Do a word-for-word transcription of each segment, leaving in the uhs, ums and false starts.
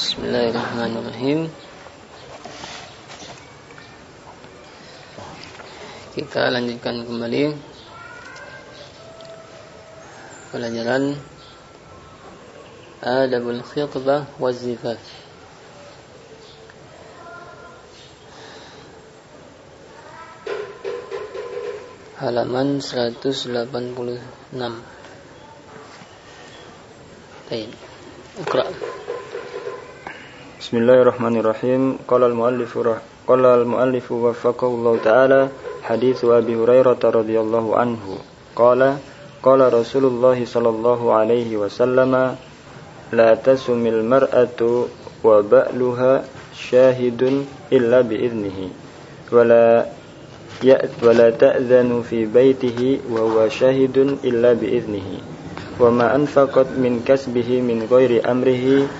Bismillahirrahmanirrahim. Kita lanjutkan kembali pelajaran Adabul Khitbah wa Zifaf. Halaman seratus delapan puluh enam. Baik. Iqra. Bismillahirrahmanirrahim. Qala al-muallif qala al-muallif waffaqahu Allah ta'ala hadits Abi Hurairah radhiyallahu anhu. Qala qala Rasulullah sallallahu alaihi wasallam la tasumil mar'atu wa ba'luha syahidun illa bi'idnihi wa la ya wa la ta'zanu fi baitihi wa huwa syahidun illa bi'idnihi wa ma anfaqat min kasbihi min ghairi amrihi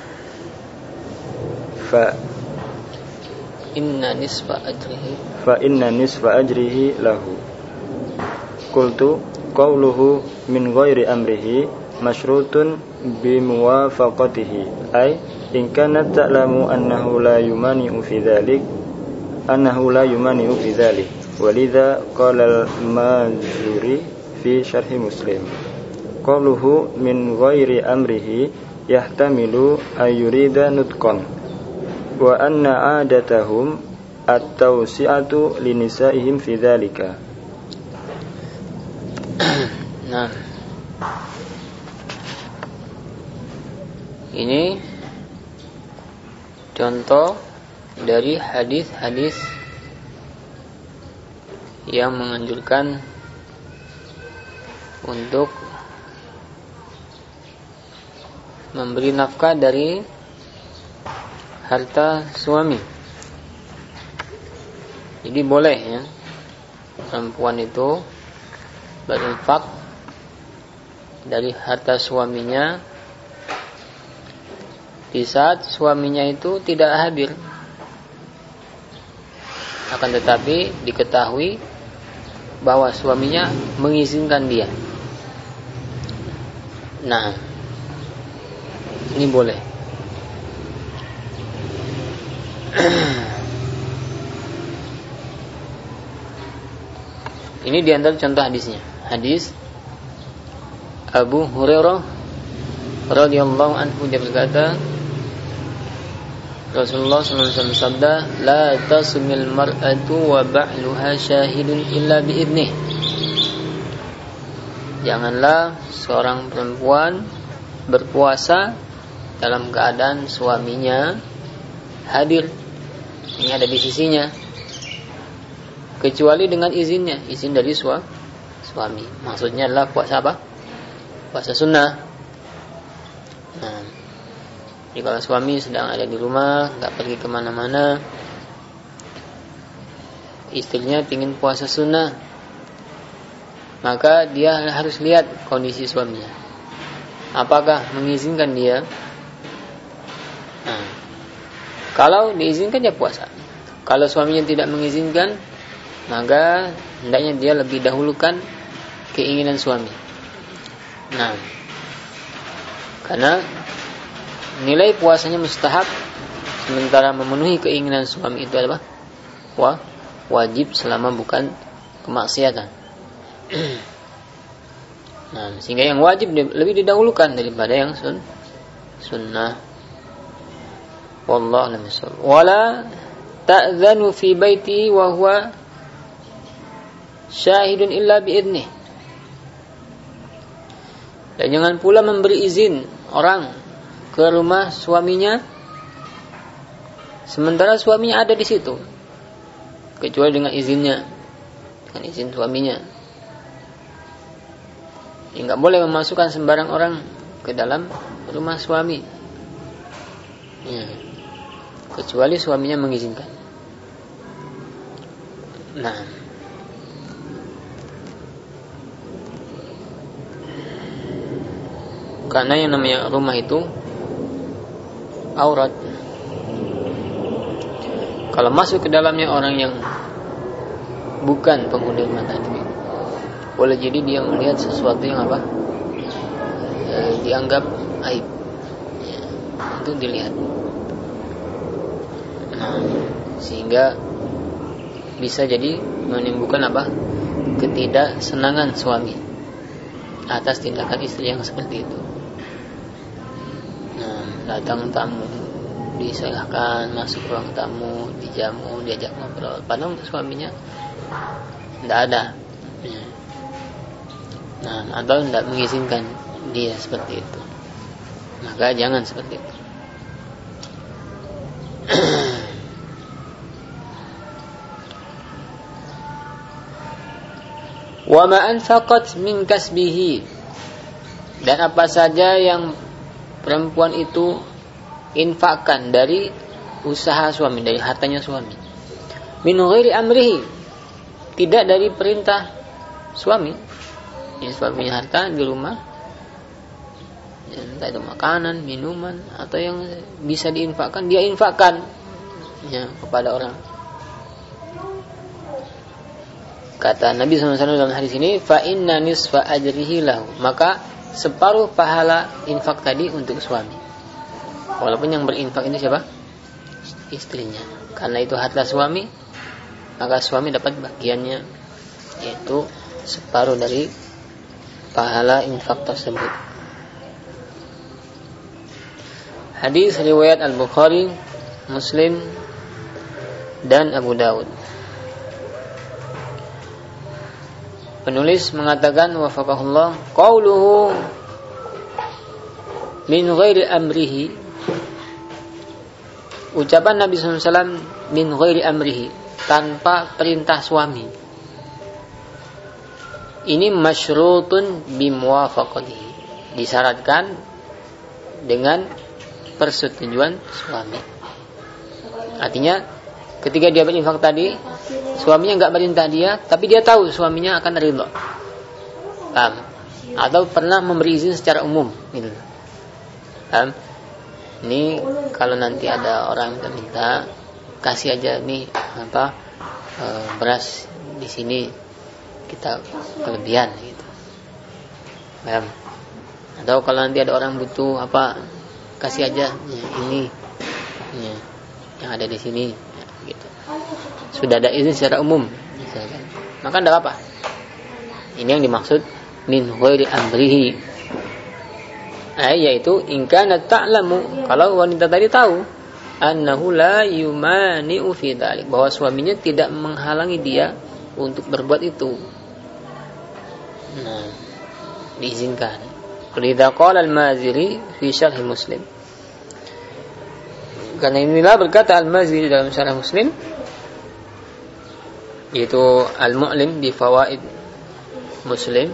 fa inna nisfa ajrihi fa inna nisfa ajrihi lahu. Qultu qawluhu min ghairi amrihi masyrutun bi muwafaqatihi ay in kanat ta'lamu annahu la yumani'u fi dhalik annahu la yumani'u fi dhalik walidha qala al-Mazuri fi syarhi Muslim qawluhu min ghairi amrihi yahtamilu ayurida nutqan wa anna adatahum at-tawsi'atu linisa'ihim fi dhalika. Nah, ini contoh dari hadis-hadis yang menganjurkan untuk memberi nafkah dari harta suami. Jadi boleh ya perempuan itu berinfak dari harta suaminya di saat suaminya itu tidak hadir. Akan tetapi diketahui bahwa suaminya mengizinkan dia. Nah, ini boleh. Ini di antara contoh hadisnya. Hadis Abu Hurairah radhiyallahu anhu, dia berkata, Rasulullah sallallahu alaihi wasallam sabda, la tasumil mar'atu wa ba'luha syahidun illa bi'idnih. Janganlah seorang perempuan berpuasa dalam keadaan suaminya hadir, ini ada di sisinya, kecuali dengan izinnya, izin dari sua, suami. Maksudnya adalah puasa apa? Puasa sunnah. Nah, jadi kalau suami sedang ada di rumah, nggak pergi kemana-mana, istrinya ingin puasa sunnah, maka dia harus lihat kondisi suaminya, apakah mengizinkan dia. Nah, kalau diizinkan dia puasa. Kalau suaminya tidak mengizinkan, maka hendaknya dia lebih dahulukan keinginan suami. Nah, karena nilai puasanya mustahab, sementara memenuhi keinginan suami itu adalah wah, wajib selama bukan kemaksiatan. Nah, sehingga yang wajib lebih didahulukan daripada yang sun, sunnah. Wallahu a'lam bishawab. Wala ta'zanu fi baiti wa huwa syahidun illa bi'idnih. Dan jangan pula memberi izin orang ke rumah suaminya sementara suaminya ada di situ, kecuali dengan izinnya, dengan izin suaminya. Jadi enggak boleh memasukkan sembarang orang ke dalam rumah suami, ya, kecuali suaminya mengizinkan. Nah, karena yang namanya rumah itu aurat. Kalau masuk ke dalamnya orang yang bukan penghuni rumah tadi, boleh jadi dia melihat sesuatu yang apa, e, dianggap aib, ya, untuk dilihat. Nah, sehingga bisa jadi menimbulkan apa? Ketidaksenangan suami atas tindakan istri yang seperti itu. Nah, datang tamu, disilahkan masuk ruang tamu, dijamu, diajak ngobrol, padahal suaminya tidak ada. Nah, atau tidak mengizinkan dia seperti itu, maka jangan seperti itu. Wa ma anfaqat min kasbihi, dan apa saja yang perempuan itu infakkan dari usaha suami, dari hartanya suami. Min ghairi amrihi, tidak dari perintah suami. Ini suaminya harta di rumah, entah itu makanan, minuman, atau yang bisa diinfakkan, dia infakkan ya, kepada orang. Kata Nabi shallallahu alaihi wasallam dalam hadis ini, fa inna nisfa ajrihi lahu, maka separuh pahala infak tadi untuk suami. Walaupun yang berinfak ini siapa? Istrinya. Karena itu harta suami, maka suami dapat bagiannya, yaitu separuh dari pahala infak tersebut. Hadis riwayat Al-Bukhari, Muslim, dan Abu Dawud. Penulis mengatakan wafaqahullah, qauluhu min ghairi amrihi, ucapan Nabi sallallahu alaihi wasallam min ghairi amrihi, tanpa perintah suami, ini masyrutun bimuwafaqatihi, disyaratkan dengan persetujuan suami. Artinya ketika dia berinfak tadi, suaminya enggak perintah dia, tapi dia tahu suaminya akan ridha. Paham? Atau pernah memberi izin secara umum gitu. Paham? Ini kalau nanti ada orang minta, kasih aja nih apa e, beras di sini kita kelebihan gitu. Paham? Atau kalau nanti ada orang butuh apa, kasih aja ya, ini ya, yang ada di sini ya, gitu. Sudah ada izin secara umum misalkan, maka tidak apa. Ini yang dimaksud min ghairi amrihi, eh, yaitu in kana ta'lamu, kalau wanita tadi tahu annahu la yumani'u fi dzalik, bahwa suaminya tidak menghalangi dia untuk berbuat itu. Nah, diizinkan. Lidza qala al-Maziri fi syarh Muslim, karena inilah berkata Al-Maziri dalam syarah Muslim, yaitu Al-Mu'lim di Fawaid Muslim,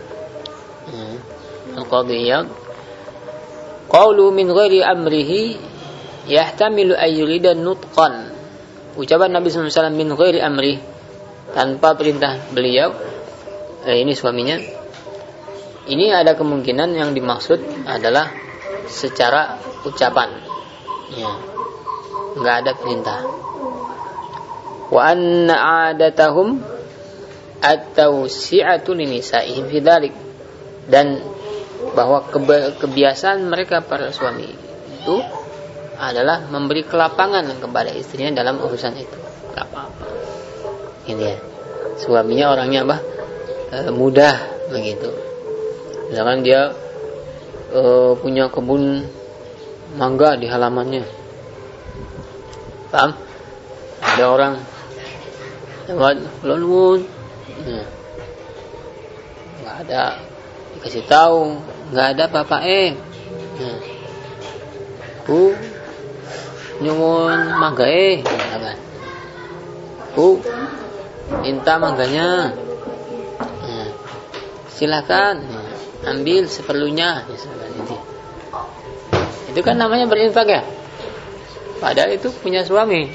Al-Qadiyah, qawlu min ghairi amrihi yahtamilu ay yurida nutqan, ucapan Nabi sallallahu alaihi wasallam min ghairi amri, tanpa perintah beliau, eh, ini suaminya, ini ada kemungkinan yang dimaksud adalah secara ucapan ya, enggak ada perintah. Wa anna 'adatahum at-tawsi'atu linisa'ihim fi dzalik, dan bahwa kebiasaan mereka para suami itu adalah memberi kelapangan kepada istrinya dalam urusan itu. Enggak apa-apa. Ini ya. Suaminya orangnya apa? E, mudah begitu. Misalkan dia e, punya kebun mangga di halamannya. Paham? Ada orang lewat lalu ya. Enggak ada, dikasih tahu, enggak ada apa-apa eh. Ya. Bu, nyuwun mangga eh, misalkan. Bu, minta mangganya. Ya. Silakan, ya, ambil seperlunya, misalkan itu. Itu kan namanya berinfak ya. Padahal itu punya suami.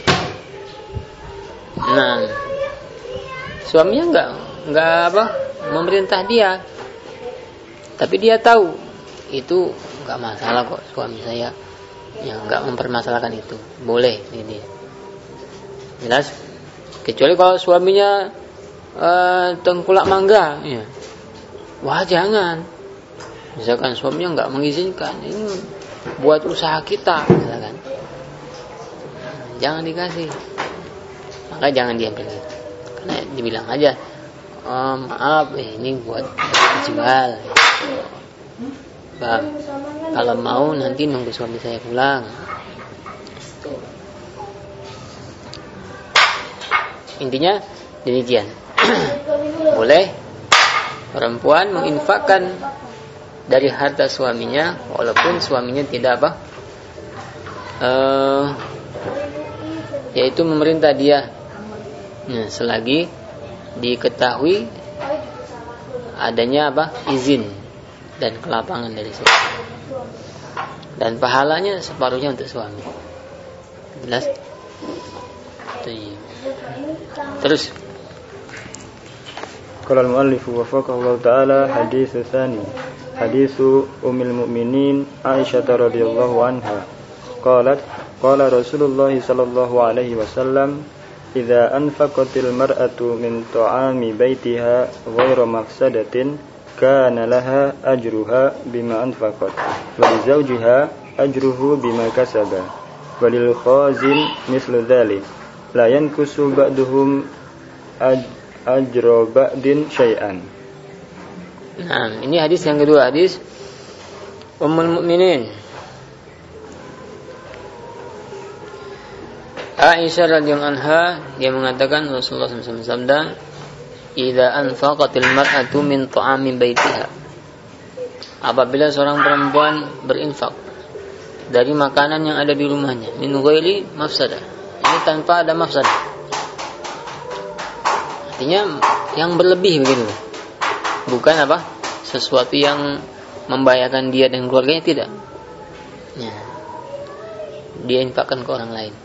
Nah, suaminya enggak enggak apa memerintah dia, tapi dia tahu itu enggak masalah kok, suami saya yang enggak mempermasalahkan itu, boleh ini. Jelas, kecuali kalau suaminya uh, tengkulak mangga, ya. Wah jangan. Misalkan suaminya enggak mengizinkan, ini buat usaha kita, misalkan. jangan dikasih. Maka jangan diambil gitu. Karena dibilang aja, oh, maaf, eh, ini buat dijual. Bang, kalau mau nanti nunggu suami saya pulang. Intinya demikian. Boleh perempuan menginfakkan dari harta suaminya walaupun suaminya tidak apa, uh, yaitu memerintah dia. Nah, selagi diketahui adanya apa, izin dan kelapangan dari suami, dan pahalanya separuhnya untuk suami. Jelas? Terus qala al-muallif wafaqahu Allah ta'ala hadits tsani hadits ummul mukminin Aisyah radhiyallahu anha qalat qala Rasulullah sallallahu alaihi wasallam idza anfaqatil mar'atu min ta'ami baitiha ghairu mafsadatin kana laha ajruha bima anfaqat wa li zawjiha ajruhu bima kasaba wa lil khazin mithlu dzalik la yankusu ba'duhum ajra ba'din syai'an. Nah, ini hadis yang kedua, hadis Ummul Mukminin Aisyah radhiyallahu anha, dia mengatakan Rasulullah sallallahu alaihi wasallam bersabda, "Idza anfaqatil mar'atu min ta'ami baitiha." Apabila seorang perempuan berinfak dari makanan yang ada di rumahnya, min ghairi mafsadah. Ini tanpa ada mafsadah. Artinya yang berlebih begitu. Bukan apa? Sesuatu yang membahayakan dia dan keluarganya, tidak. Ya. Dia infakkan ke orang lain.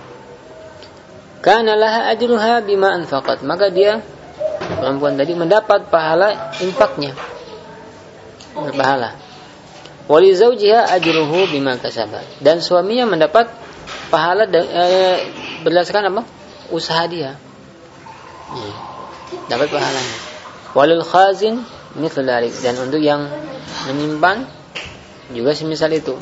Kana laha ajruha bima anfaqat. Maka dia, perempuan tadi, mendapat pahala infaknya. Berpahala. Wa li zawjiha ajruhu bima kasaba. Dan suaminya mendapat pahala de, eh, berdasarkan apa? Usaha dia. Ya. Dapat pahalanya. Walil khazin mithlu dzalik, dan untuk yang menyimpan juga semisal itu.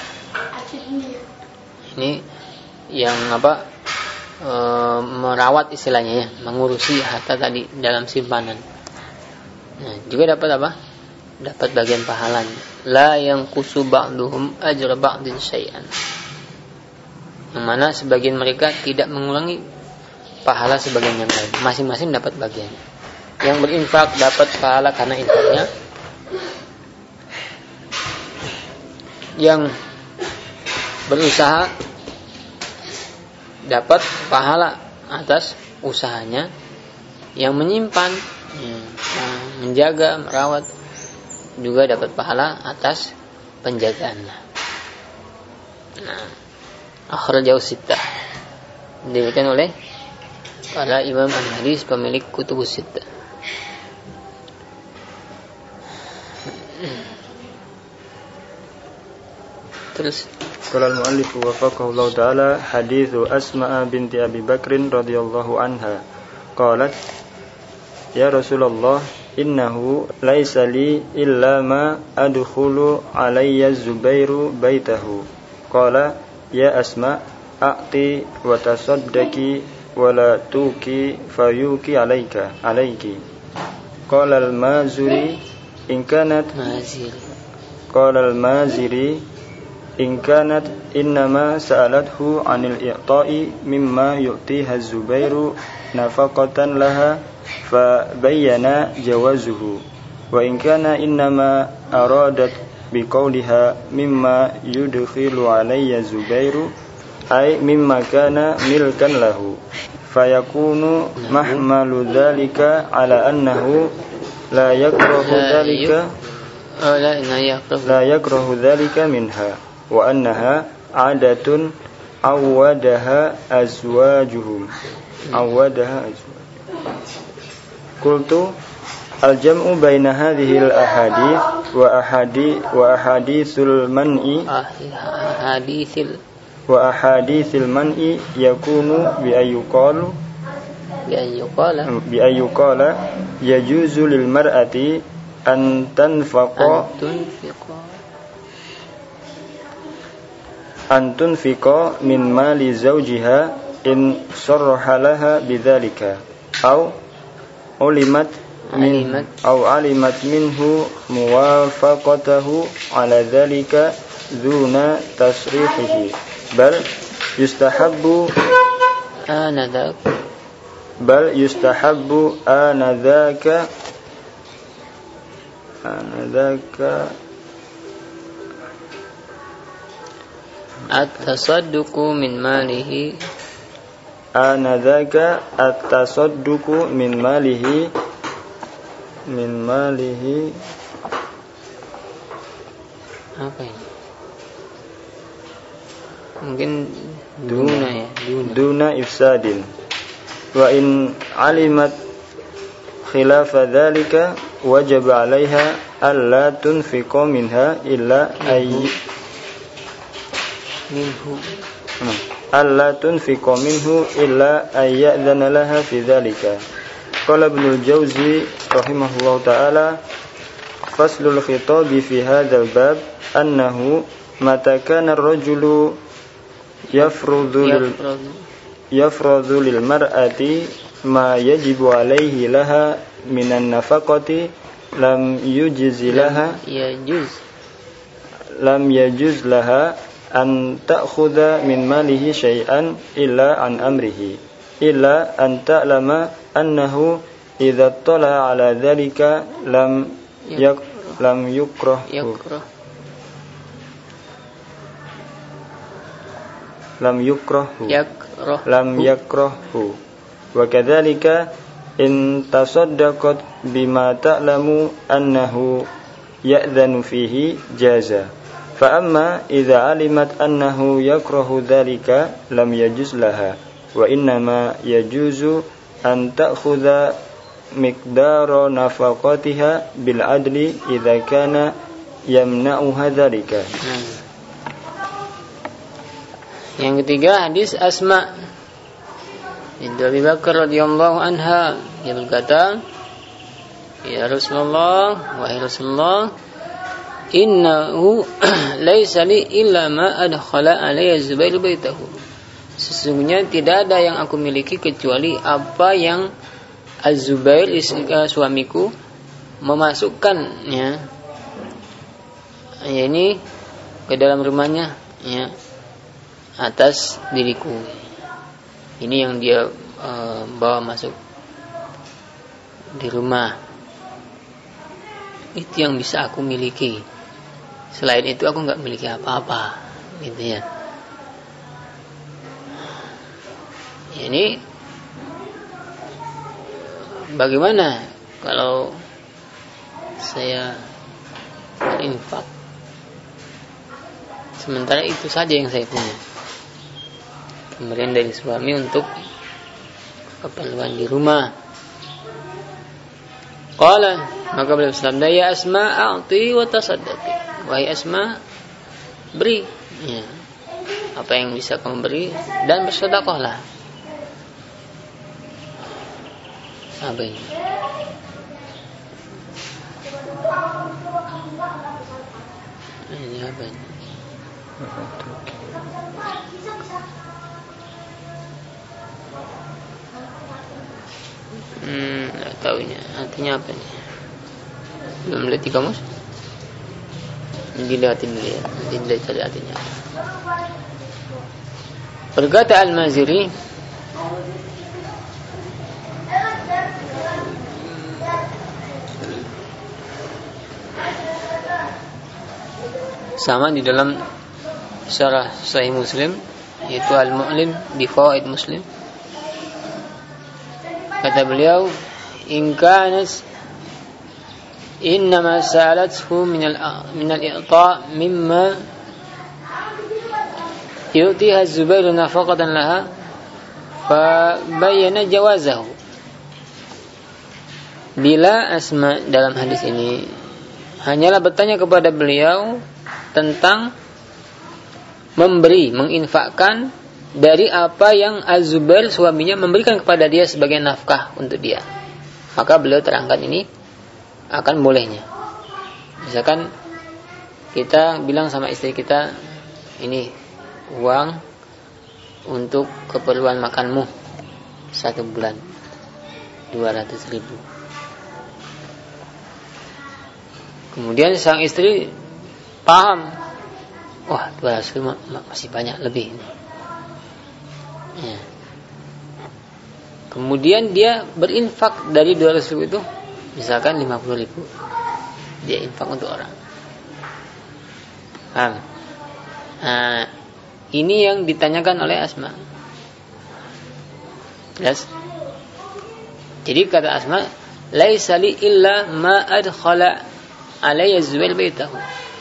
Ini yang apa? E, merawat istilahnya ya, mengurusi harta tadi dalam simpanan. Nah, juga dapat apa? Dapat bagian pahalanya. La yanqusu ba'duhum ajra ba'din syai'an. Yang mana sebagian mereka tidak mengulangi pahala sebagian yang lain. Masing-masing dapat bagian. Yang berinfak dapat pahala karena infaknya. Yang berusaha dapat pahala atas usahanya. Yang menyimpan, yang menjaga, merawat juga dapat pahala atas penjagaannya. Nah, akhrajahu sittah, diriwayatkan oleh para imam al-hadis pemilik kutubus sittah. Terus qala al-muallif wafaqahu Allah ta'ala haditsu Asma binti Abi Bakr radhiyallahu anha qalat ya Rasulullah innahu laisa li illa ma adkhulu alayya Zubairu baitahu qala ya Asma a'ti wa tasaddaqi wa la tuki fayuki alayka alayki qala al-mazuri in kanat maziri qala al-maziri in kanat innama sa'alathu 'anil i'ta'i mimma yu'tiha az-Zubairu nafaqatan laha fa bayyana jawazuhu wa in kana innama aradat biqauliha mimma yudkhilu 'alayya Zubairu ay mimma kana milkan lahu fayakunu mahmalu dhalika 'ala annahu la yakrahu dhalika la yakrahu dhalika minha wa annaha 'adatun awadaha azwajuhum awadaha azwajuhum. Qultu al-jam'u baina hadhihi al-ahadith wa ahadi wa ahadithul man'i ahadithil wa ahadithil man'i yakunu bi ayyuqalu bi ayyuqala bi ayyuqala yajuzu lil mar'ati an tanfaqa an tunfiqa min mali zawjiha in sarraha laha bidzalika aw ulimat min aw alimat minhu muwafaqatahu ala dzalika duna tasrihihi bal yustahabbu anadak bal yustahabbu anadzaka anadzaka at-tasadduqu min malihi anadzaka at-tasadduqu min malihi min malihi apa ini? Mungkin duna ya, duna. Duna ifsadin. Wa in alimat khilafa dzalika wajib 'alaiha alla tunfiqa minha illa ay minhu alla tunfiqa minhu illa ay ya'dhana laha fi dzalika. Qala Ibnu Jauzi rahimahullahu ta'ala faslul khitabi fi hadzal bab annahu mata kana ar-rajulu yafrudhu lil yafrudhu lil mar'ati ma yajibu alaihi laha minan nafaqati lam yujzi laha yajuz lam yajuz laha an ta'khudha min malihi syai'an illa an amrihi illa an ta'lama annahu idza tala ala dhalika lam yak lam yukrah yakrah lam yukrahu yakrah lam yakrahu wa kadzalika in tasaddaqat bima ta'lamu annahu ya'dhanu fihi jaza fa amma idza alimat annahu yakrahu dhalika lam yajuz laha wa innama yajuzu an ta'khudha miqdara nafaqatiha bil adli idza kana yamna'uha dhalika. hmm. Yang ketiga hadis Asma binti Abi Bakar radhiyallahu anha, dia berkata, ya Rasulullah, wahai Rasulullah, innahu laisa li illa ma adkhala alayya Zubair baitahu. Sesungguhnya tidak ada yang aku miliki kecuali apa yang Az-Zubair suamiku memasukkannya, ya ini ke dalam rumahnya, ya, atas diriku. Ini yang dia uh, bawa masuk di rumah. Itu yang bisa aku miliki. Selain itu aku nggak miliki apa-apa, gitu ya. Ini bagaimana kalau saya berinfak sementara itu saja yang saya punya, pemberian dari suami untuk keperluan di rumah. Qala, maka beliau bersabda, ya Asma a'ti wa tasaddaqi. Wahai Asma, beri, ya, apa yang bisa kamu beri dan bersedekahlah. Apa ini? Ini apa ini? Hmm, nggak tahu ini artinya apa nih? Belum lihat di kamus? Dilihatin dulu ya, nanti dilihat cari artinya. Berkata Al-Maziri, sama di dalam syarah Sahih Muslim, yaitu Al-Mu'lim bi Fawaid Muslim. Kata beliau, in kanas innama sa'alathu min al min al-i'ta' mimma yu'tiha Az-Zubair nafaqatan laha fa bayyana jawazahu. Bila Asma dalam hadis ini hanyalah bertanya kepada beliau tentang memberi, menginfakkan dari apa yang Az-Zubair suaminya memberikan kepada dia sebagai nafkah untuk dia, maka beliau terangkan ini akan bolehnya. Misalkan kita bilang sama istri kita, ini uang untuk keperluan makanmu satu bulan dua ratus ribu. Kemudian sang istri paham, wah dua ratus ribu masih banyak lebih ini. Ya. Kemudian dia berinfak dari dua ratus ribu itu, misalkan lima puluh ribu, dia infak untuk orang. Paham? Nah, ini yang ditanyakan oleh Asma. Jelas? Jadi kata Asma, laisa li illa ma adkhala alayya Zubair baitahu.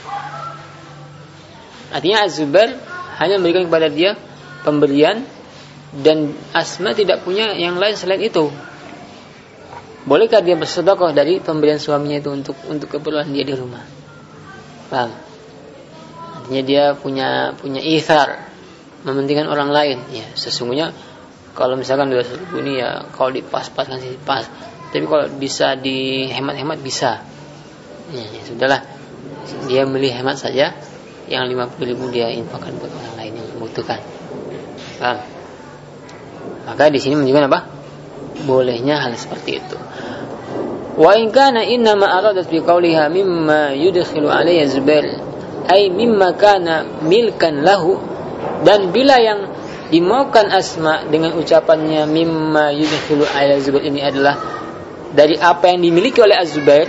Artinya Az-Zubair hanya memberikan kepada dia pemberian dan Asma tidak punya yang lain selain itu. Bolehkah dia bersedekah dari pemberian suaminya itu untuk untuk keperluan dia di rumah? Paham? Artinya dia punya punya ithar, mementingkan orang lain. Ya, sesungguhnya kalau misalkan dua ratus ribu ini ya kalau dipas-paskan sih pas. Tapi kalau bisa dihemat-hemat bisa. Ya, ya sudahlah. Dia milih hemat saja, yang lima puluh ribu dia infakkan buat orang lain yang membutuhkan. Paham? Maka di sini menunjukkan apa? Bolehnya hal seperti itu. Wa in kana inna ma aradat bi qawliha mimma yudkhilu alayya Zubair ay mimma kana milkan lahu, dan bila yang dimaukan Asma dengan ucapannya mimma yudkhilu alayya Zubair ini adalah dari apa yang dimiliki oleh Az-Zubair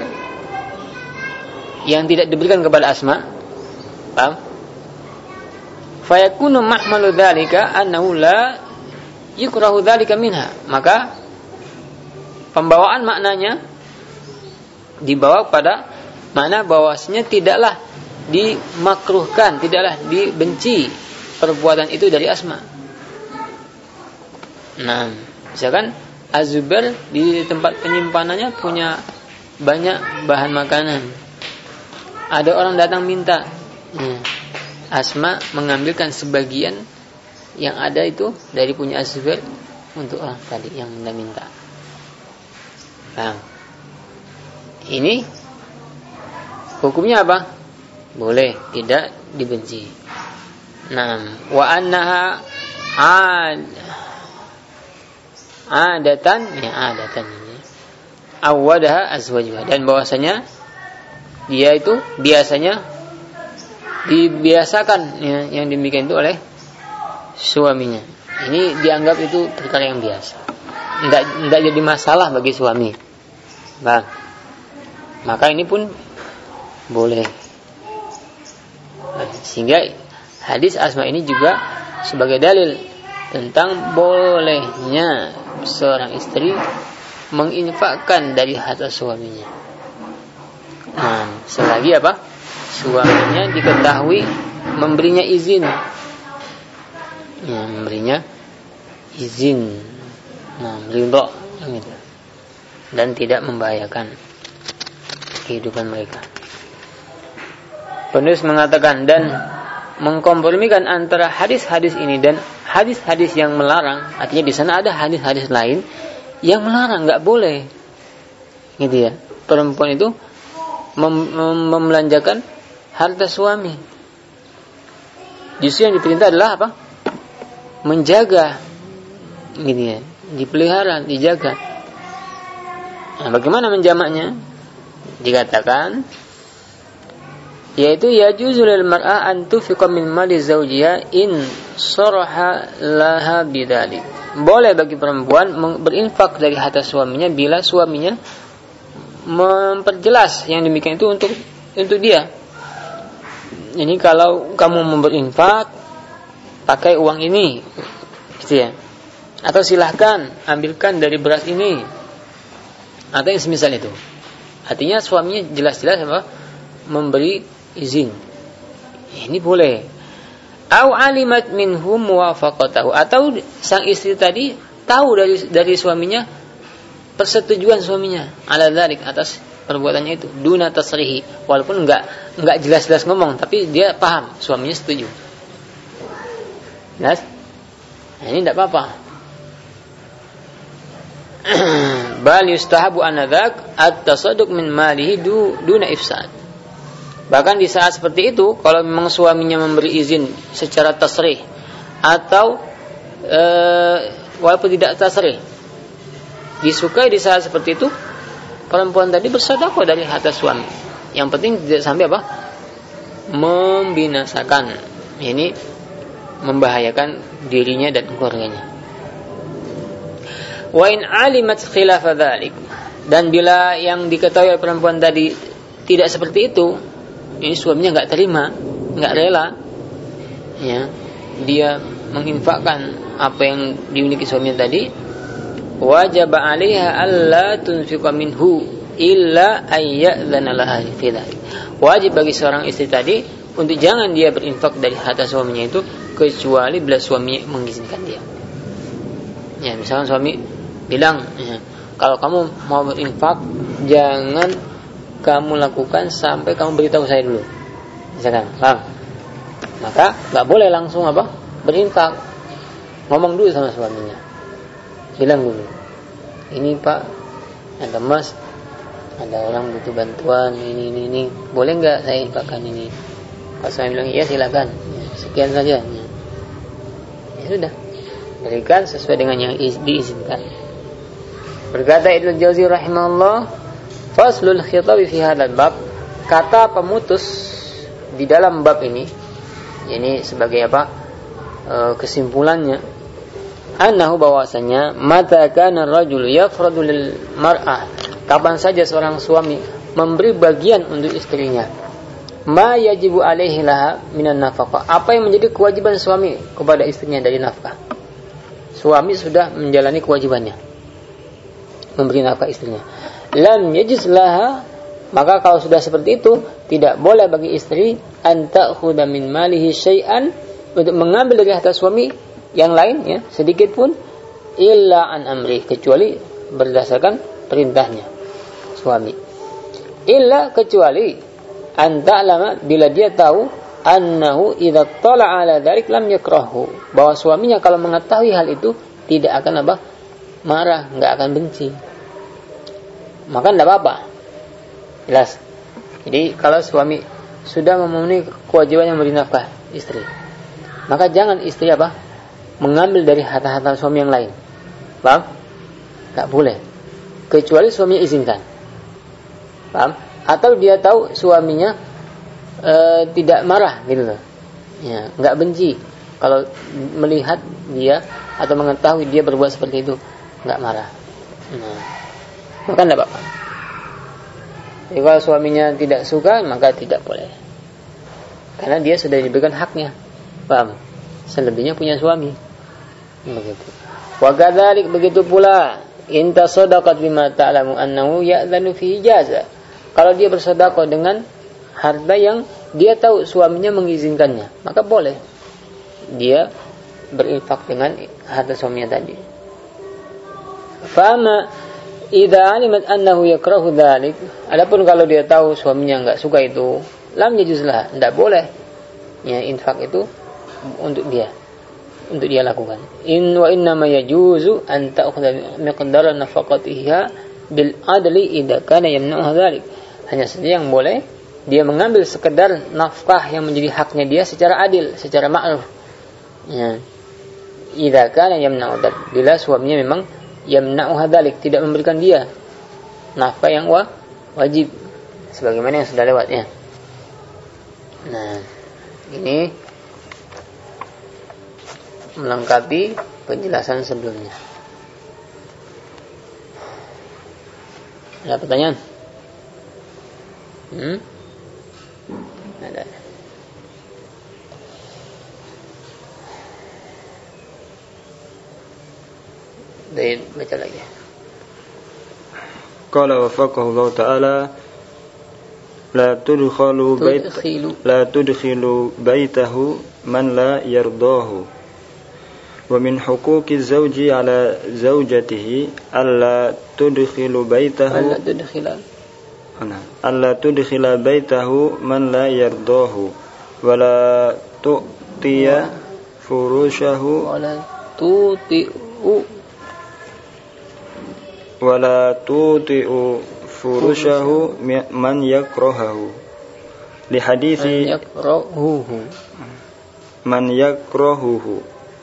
yang tidak diberikan kepada Asma. Paham? Fa yakunu mahmalu dzalika annahu la yukrahu dzalika minha. Maka pembawaan maknanya dibawa pada makna bahwasanya tidaklah dimakruhkan, tidaklah dibenci perbuatan itu dari Asma. Nah, misalkan Az-Zubair di tempat penyimpanannya punya banyak bahan makanan. Ada orang datang minta, nah, Asma mengambilkan sebagian yang ada itu dari punya Az-Zubair untuk orang tadi yang minta. Nah, ini hukumnya apa? Boleh, tidak dibenci. Nah, wa annaha ad adatan, ya adatan ini awadaha azwajuha, dan bahwasanya dia itu biasanya dibiasakan ya, yang demikian itu oleh suaminya. Ini dianggap itu perkara yang biasa, tidak tidak jadi masalah bagi suami. Nah, maka ini pun boleh. Nah, sehingga hadis Asma ini juga sebagai dalil tentang bolehnya seorang istri menginfakkan dari harta suaminya. Nah, selagi apa? Suaminya diketahui memberinya izin. Ya, memberinya izin. Nah, ridho gitu. Dan tidak membahayakan kehidupan mereka. Penulis mengatakan dan mengkompromikan antara hadis-hadis ini dan hadis-hadis yang melarang. Artinya di sana ada hadis-hadis lain yang melarang, nggak boleh, gitu ya. Perempuan itu mem- mem- membelanjakan harta suami. Justru yang diperintah adalah apa? Menjaga, gitu ya, dipelihara, dijaga. Nah, bagaimana menjamaknya? Dikatakan yaitu yajuzu lil mar'a an tunfiqa min mali zawjiha in saraha laha bidzalik. Boleh bagi perempuan berinfak dari harta suaminya bila suaminya memperjelas yang demikian itu untuk untuk dia. Ini kalau kamu memberinfak pakai uang ini, gitu ya. Atau silahkan ambilkan dari beras ini. Atau yang semisal itu. Artinya suaminya jelas-jelas apa? Memberi izin. Ini boleh. Au alimat minhum muwafaqatahu, atau sang istri tadi tahu dari dari suaminya persetujuan suaminya ala dzalik, atas perbuatannya itu, duna tasrihi, walaupun enggak enggak jelas-jelas ngomong tapi dia paham suaminya setuju. Jelas? Nah, ini enggak apa-apa. Bal yustahabu anadzak at-tasadduq min malihi duna ifsad. Bahkan di saat seperti itu, kalau memang suaminya memberi izin secara tasrih, atau e, walaupun tidak tasrih, disukai di saat seperti itu, perempuan tadi bersedekah dari harta suami. Yang penting tidak sampai apa? Membinasakan, ini membahayakan dirinya dan keluarganya. Wa in alimat khilafa dzalik, dan bila yang diketahui oleh perempuan tadi tidak seperti itu, ini suaminya enggak terima, enggak rela, ya, dia menginfakkan apa yang dimiliki suaminya tadi, wajib 'alaiha alla tunfiqa minhu illa ayyadzana laha fi dzalik. Wajib bagi seorang istri tadi untuk jangan dia berinfak dari harta suaminya itu kecuali bila suami mengizinkan dia. Ya, misalkan suami bilang, ya, kalau kamu mau berinfak jangan kamu lakukan sampai kamu beritahu saya dulu. Misalkan, paham? Maka nggak boleh langsung apa? Berinfak. Ngomong dulu sama suaminya. Bilang dulu, ini Pak, ada Mas, ada orang butuh bantuan, ini ini ini, boleh nggak saya infakkan ini? Pas suami bilang iya silakan, ya, sekian saja. Ya. Ya sudah, berikan sesuai dengan yang diizinkan. Berkata Ibnu Jauzi rahimahullah, faslul khitabi fi hadzal bab, kata pemutus di dalam bab ini, ini sebagai apa? E, kesimpulannya, annahu bahwasanya mata kana ar-rajul yafradu lil mar'ah, kapan saja seorang suami memberi bagian untuk istrinya, ma yajibu alaihi laha minan nafaqah, apa yang menjadi kewajiban suami kepada istrinya dari nafkah. Suami sudah menjalani kewajibannya memberi nafkah istrinya. Lam yajiz laha, maka kalau sudah seperti itu tidak boleh bagi istri an ta'khudha min malihi syai'an, untuk mengambil dari harta suami yang lain, ya, sedikit pun, illa an amri, kecuali berdasarkan perintahnya suami. Illa, kecuali an ta'lama, bila dia tahu annahu idza tala'a ala dzalik lam yakrahu, bahwa suaminya kalau mengetahui hal itu tidak akan apa? Marah, enggak akan benci. Maka enggak apa-apa. Jelas. Jadi kalau suami sudah memenuhi kewajiban yang memberi nafkah istri, maka jangan istri apa? Mengambil dari harta-harta suami yang lain. Paham? Enggak boleh. Kecuali suaminya izinkan. Paham? Atau dia tahu suaminya e, tidak marah gitu loh. Ya, enggak benci kalau melihat dia atau mengetahui dia berbuat seperti itu, enggak marah. Nah, maka enggak apa-apa. Jadi kalau suaminya tidak suka, maka tidak boleh. Karena dia sudah diberikan haknya. Paham? Selebihnya punya suami. Begitu. Wa kadzalik, begitu pula in tasaddaqat bima ta'lamu annahu ya'dhanu fi ijazah. Kalau dia bersedekah dengan harta yang dia tahu suaminya mengizinkannya, maka boleh dia berinfak dengan harta suaminya tadi. Fama idza alimat annahu yakrahu dzalik, adapun kalau dia tahu suaminya enggak suka itu, lam yajuzlah, enggak boleh ya infak itu untuk dia, untuk dia lakukan. In wa inna ma yajuzu an ta'khudha miqdara nafaqatiha bil adli idza kana yamna'u dzalik. Hanya saja yang boleh dia mengambil sekedar nafkah yang menjadi haknya dia secara adil, secara ma'ruf. Ya. Idza kana yamna'u dzalik, bila suaminya memang yamna'u dzalik, tidak memberikan dia nafkah yang wa, wajib sebagaimana yang sudah lewat ya. Nah, ini melengkapi penjelasan sebelumnya. Ada pertanyaan? Hmm? Ada. Dari baca lagi. Qala wafaqahu ta'ala la tudkhilu bait la tudkhilu baitahu man la yardahu wa min huquqi zawji ala zawjatihi alla tudkhilu baitahu alla tudkhila ana alla tudkhila baitahu man la yardahu wa la tu'tiya furushahu wa la tu'ti'u wa la tu'ti'u furushahu man yakrahuhu li hadithi yakrahuhu man yakrahuhu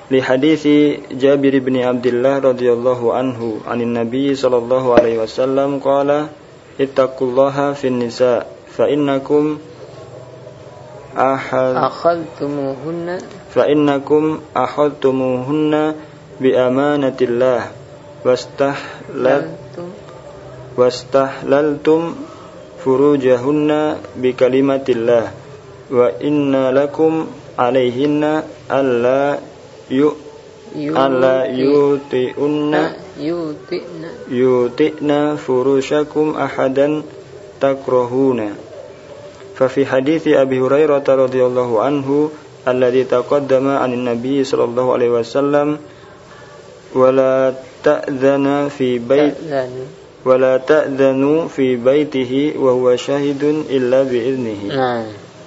li hadithi Jabir bin Abdullah radhiyallahu anhu anin Nabi sallallahu alaihi wasallam qala ittaqullaha fin nisa fa innakum ahad akhadtumuhunna fa innakum akhadtumuhunna bi amanatillah wastahlaltum wastahlaltum furujahunna bi kalimatillah wa inna lakum alaihinna alla yu alla yuti'unna yuti'na yuti'na furushakum ahadan takrahuna. Fa fi hadithi Abi Hurairah radhiyallahu anhu alladhi taqaddama 'anin Nabi sallallahu alaihi wasallam wala ta'dhana fi bait wala ta'dhanu fi baitihi wa huwa syahidun illa bi idnihi. Nah,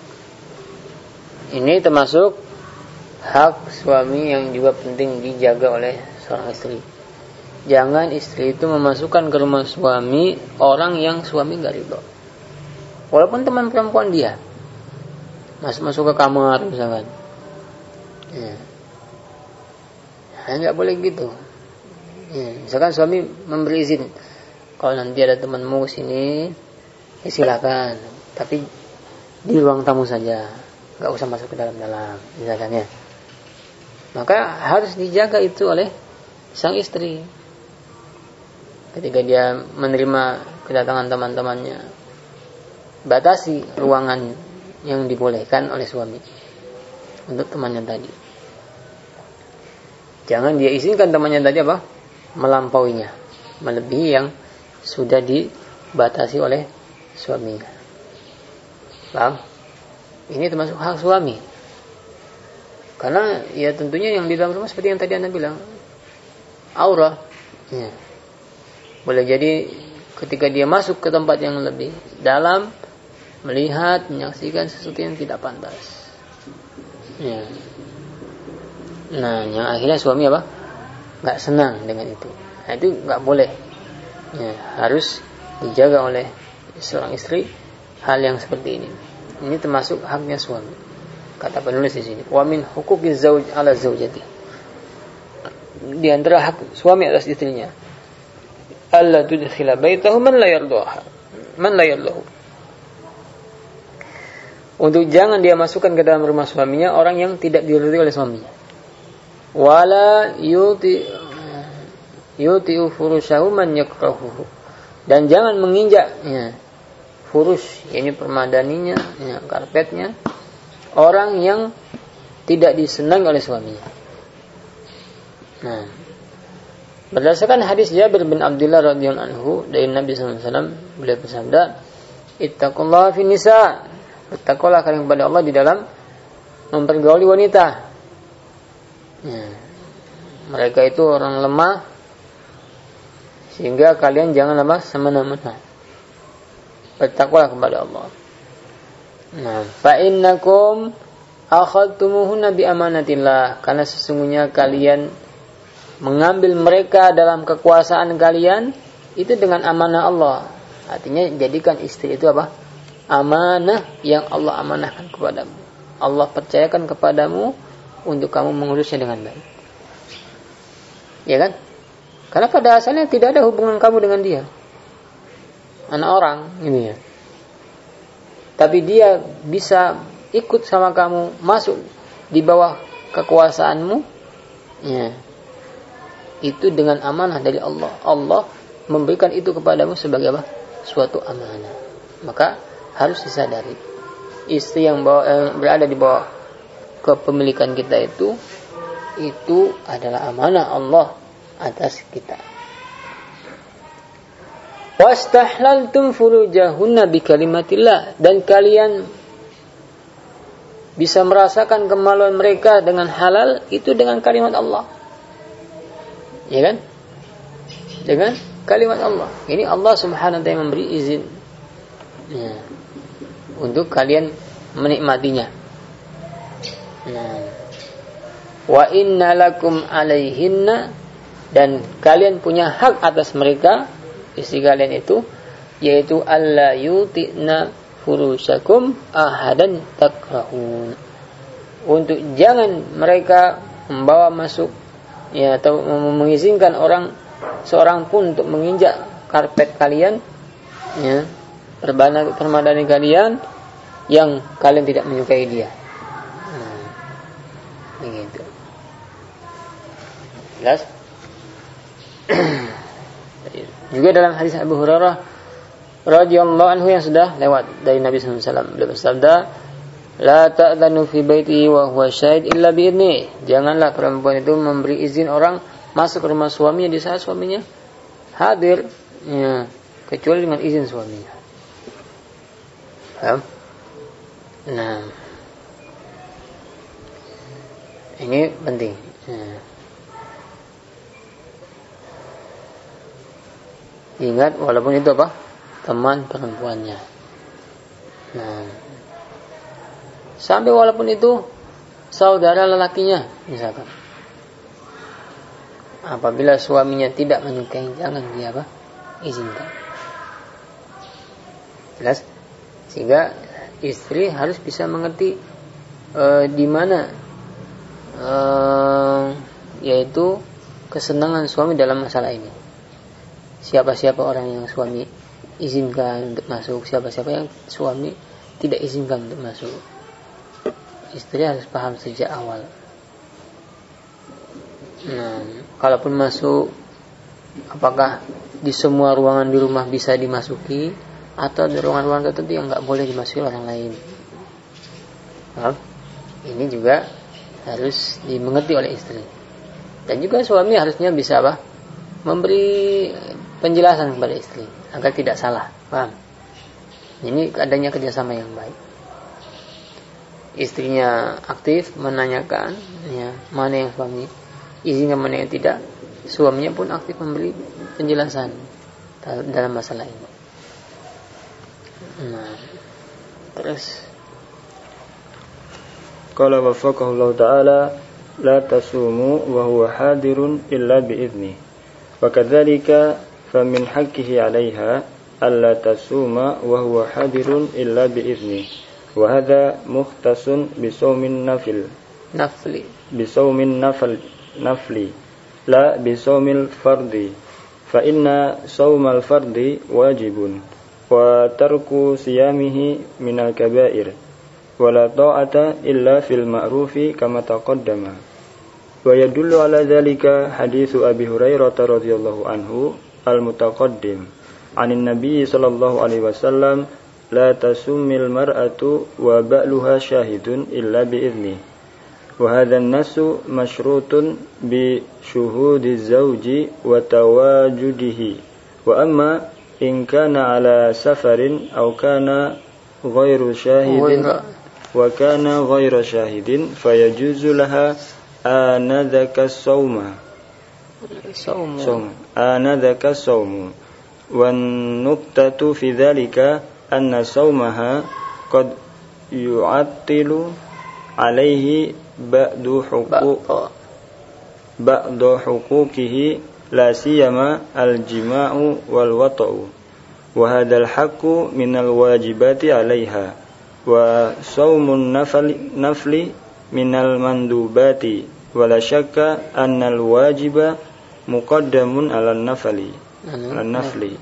ini termasuk hak suami yang juga penting dijaga oleh seorang istri. Jangan istri itu memasukkan ke rumah suami orang yang suami enggak ridho. Walaupun teman perempuan dia. Masuk-masuk ke kamar misalkan. Ya. Nah, enggak boleh gitu. Ya, misalkan suami memberi izin, kalau nanti ada temanmu sini, ya silakan. Tapi di ruang tamu saja, nggak usah masuk ke dalam-dalam, misalkan ya. Maka harus dijaga itu oleh sang istri. Ketika dia menerima kedatangan teman-temannya, batasi ruangan yang dibolehkan oleh suami untuk temannya tadi. Jangan dia izinkan temannya tadi apa? Melampauinya, melebihi yang sudah dibatasi oleh suaminya. Paham? Ini termasuk hak suami. Karena ya tentunya yang di dalam rumah seperti yang tadi Anda bilang, aura. Ya. Boleh jadi ketika dia masuk ke tempat yang lebih dalam, melihat, menyaksikan sesuatu yang tidak pantas. Ya. Nah, yang akhirnya suami apa? Nggak senang dengan itu. Nah, itu nggak boleh. Ya, harus dijaga oleh seorang istri hal yang seperti ini. Ini termasuk haknya suami. Kata penulis di sini, wa min huquqiz zauj 'ala zaujati. Di antara hak suami atas istrinya, alla tudkhila baitahu man la yardaha. Man la yardahu. Untuk jangan dia masukkan ke dalam rumah suaminya orang yang tidak diridhoi oleh suaminya. Wala yuti yuti'u furushahu man yakrahuhu. Dan jangan menginjak ya, furush, yakni permadaninya, ya, karpetnya orang yang tidak disenangi oleh suaminya. Nah, berdasarkan hadis Jabir bin Abdullah radhiyallahu anhu dari Nabi sallallahu alaihi wasallam, beliau bersabda, "Ittaqullaha fin nisa." Bertakwalah kalian kepada Allah di dalam mempergauli wanita. Ya. Mereka itu orang lemah, sehingga kalian jangan lemah semena-mena. Bertakwalah kepada Allah. Nah, fa innakum akhadtumuhunna bi amanatillah, karena sesungguhnya kalian mengambil mereka dalam kekuasaan kalian itu dengan amanah Allah. Artinya jadikan istri itu apa? Amanah yang Allah amanahkan kepadamu. Allah percayakan kepadamu untuk kamu mengurusnya dengan baik. Ya kan? Karena pada asalnya tidak ada hubungan kamu dengan dia. Anak orang ini ya. Tapi dia bisa ikut sama kamu, masuk di bawah kekuasaanmu. Ya. Itu dengan amanah dari Allah. Allah memberikan itu kepadamu sebagai apa? Suatu amanah. Maka harus disadari, istri yang bawa, eh, berada di bawah kepemilikan kita itu, itu adalah amanah Allah atas kita. Wastahlaltum furujahunna bi kalimatillah, dan kalian bisa merasakan kemaluan mereka dengan halal itu dengan kalimat Allah. Ya kan? Dengan kalimat Allah. Ini Allah Subhanahu wa taala memberi izin. Ya. Untuk kalian menikmatinya. Nah. Wa inna lakum alaihinna, dan kalian punya hak atas mereka, istri kalian itu, yaitu alla yuti'na furushakum ahadan takrahun. Untuk jangan mereka membawa masuk ya atau mengizinkan orang seorang pun untuk menginjak karpet kalian ya, permadani kalian yang kalian tidak menyukai dia. Nah, begitu. Jelas? Juga dalam hadis Abu Hurairah radhiyallahu anhu yang sudah lewat dari Nabi sallallahu alaihi wasallam, beliau bersabda, "La ta'dhanu fi baitihi wa huwa syahid illa bi idni." Janganlah perempuan itu memberi izin orang masuk ke rumah suaminya di saat suaminya hadir, ya, kecuali dengan izin suaminya. Paham? Nah, ini penting. Nah. Ingat, walaupun itu apa? Teman perempuannya. Nah, sampai walaupun itu saudara lelakinya, misalkan. Apabila suaminya tidak menyukai, jangan dia apa? Izinkan. Jelas? Sehingga istri harus bisa mengerti e, di mana e, yaitu kesenangan suami dalam masalah ini. Siapa-siapa orang yang suami izinkan untuk masuk, siapa-siapa yang suami tidak izinkan untuk masuk. Istri harus paham sejak awal. Nah, kalaupun masuk, apakah di semua ruangan di rumah bisa dimasuki, atau di ruangan-ruangan tertentu yang nggak boleh dimasuki orang lain. Nah, ini juga harus dimengerti oleh istri. Dan juga suami harusnya bisa apa? Memberi penjelasan kepada istri agar tidak salah. Paham? Ini adanya kerjasama yang baik. Istrinya aktif menanyakan ya, mana yang suami izinkan, mana yang tidak. Suaminya pun aktif memberi penjelasan dalam masalah ini. Nah, terus qala wafaqahu Allah ta'ala la tasumu wa huwa hadirun illa bi'idznih wa kadzalika famin haqqihi 'alaiha alla tasuma wa huwa hadirun illa bi'idznih wa hadha mukhtasun bi shaumin nafil nafli bi shaumin nafil nafli la bi shaumil fardi fa inna shaumal fardi wajibun wa tarku siyamihi minal kabair wa la ta'ata illa fil ma'rufi kama taqaddama wa yadullu ala dhalika hadithu Abi Hurairah radhiyallahu anhu al-mutaqaddim 'anin nabiy sallallahu alaihi wasallam la tasummil mar'atu wa ba'luha syahidun illa bi idzni wa hadha an-nasu masyrutun bi syuhudi zawji wa tawajudihi wa amma in kana ala safarin aw kana ghairu syahidin wa kana ghairu syahidin fayajuzu laha anadhaka sawma sawma anadhaka sawmu wan nuqtatu fi dhalika anna sawmaha qad yu'attilu alayhi ba'du huquq ba'du huquqihi la siyama al-jima'u wal wata'u wa hadzal haqqu minal wajibati 'alaiha wa shaumun nafli nafli minal mandubati wa la syakka annal wajiba muqaddamun 'alan nafli 'alan nafli.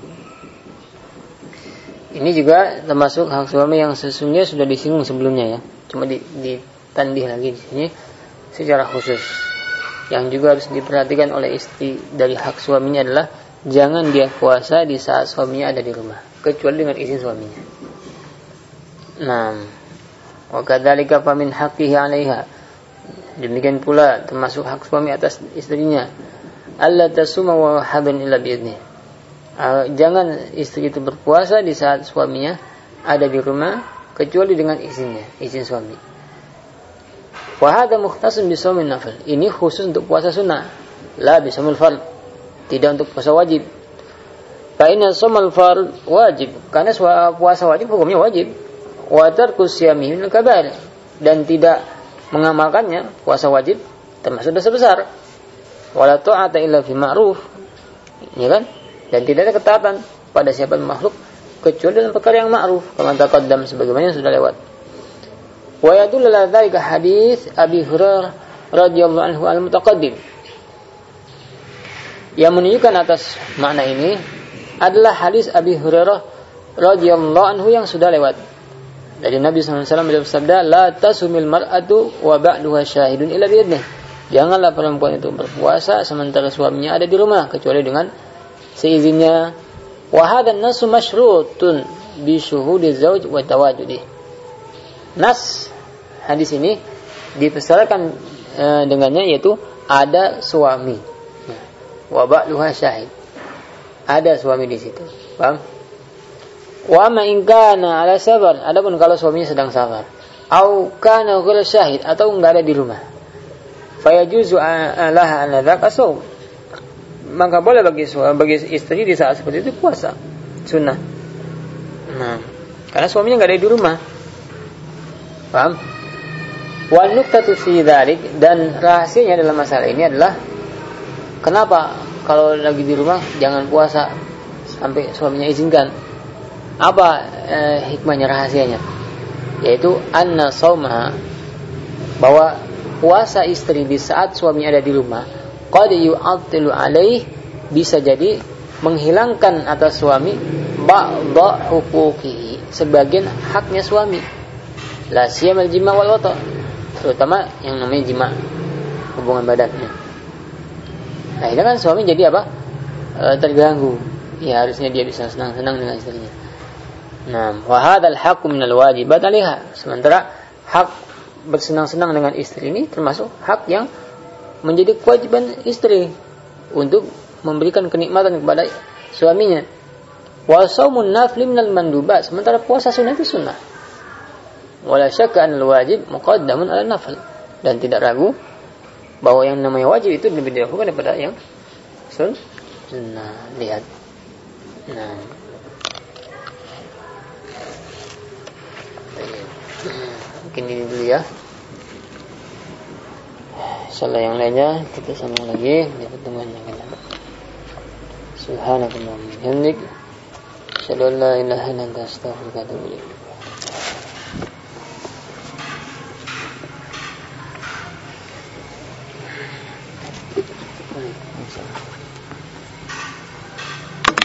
Ini juga termasuk hak suami yang sesungguhnya sudah disinggung sebelumnya ya, cuma ditandih lagi di sini secara khusus. Yang juga harus diperhatikan oleh istri dari hak suaminya adalah jangan dia puasa di saat suaminya ada di rumah, kecuali dengan izin suaminya. Nah, wa kadzalika fa min haqqihi 'alaiha. Demikian pula termasuk hak suami atas istrinya, alla tasuma wa hadun illa bi idzni. Jangan istri itu berpuasa di saat suaminya ada di rumah kecuali dengan izinnya, izin suami. Wa hadha mukhtasun bi shaumin nafil. Ini khusus untuk puasa sunnah, la bi shaumil fard. Tidak untuk puasa wajib. Fa inna shaumal fard wajib. Karena puasa wajib hukumnya wajib. Wa tarku siyami min kabair. Dan tidak mengamalkannya, puasa wajib termasuk dosa besar. Wala ta'ata illa fi ma'ruf. Ya kan? Dan tidak ada ketaatan pada siapa makhluk kecuali dalam perkara yang ma'ruf, kama taqaddam sebagaimana yang sudah lewat. Wa yadullu ala dzalika hadis Abi Hurairah radhiyallahu anhu al-mutaqaddim. Yang menunjukkan atas makna ini adalah hadis Abi Hurairah radhiyallahu anhu yang sudah lewat. Dari Nabi sallallahu alaihi wasallam beliau bersabda, "La tasumil mar'atu wa ba'duha syahidun illa bi'idnih." Janganlah perempuan itu berpuasa sementara suaminya ada di rumah kecuali dengan seizinnya. Wa hadzal nasu masyrutun bi syuhudi zauj wa tawajudi. Nas hadis ini dipersyaratkan e, dengannya yaitu ada suami. Wa ba'duha syahid. Ada suami di situ. Paham? Wa ma in kana ala safar, adapun kalau suaminya sedang safar, au kana ghairu syahid atau enggak ada di rumah, fayajuzu laha an dzaka shaum, maka boleh bagi suami bagi istri di saat seperti itu puasa sunnah. Nah, karena suaminya enggak ada di rumah. Paham? Wa nuqtatu fi dzalik, dan rahasianya dalam masalah ini adalah kenapa kalau lagi di rumah jangan puasa sampai suaminya izinkan. Apa eh, hikmahnya, rahasianya? Yaitu anna saumaha, bahwa puasa istri di saat suaminya ada di rumah, qad yu'attilu alaih, bisa jadi menghilangkan atas suami ba'dha huquqihi, sebagian haknya suami, la siyamal jima' wal wata', terutama yang namanya jima', hubungan badannya. Nah, ini kan suami jadi apa? E, terganggu. Ya, harusnya dia bisa senang-senang dengan istrinya. Nah, wa hadzal haqqu minal wajibat 'alaiha. Sementara hak bersenang-senang dengan istri ini termasuk hak yang menjadi kewajiban istri untuk memberikan kenikmatan kepada suaminya. Wa shaumun nafli minal mandubat. Sementara puasa sunnah itu sunnah. Wala syakka anal wajib muqaddamun 'ala nafl. Dan tidak ragu bahwa yang namanya wajib itu lebih didahulukan daripada yang sunnah. Lihat. Nah, mungkin ini dulu ya. Insyaallah yang lainnya kita sambung lagi di pertemuan yang akan datang. Subhanakallahumma wa bihamdik, asyhadu an la ilaha illa anta, astaghfiruka wa atubu ilaik.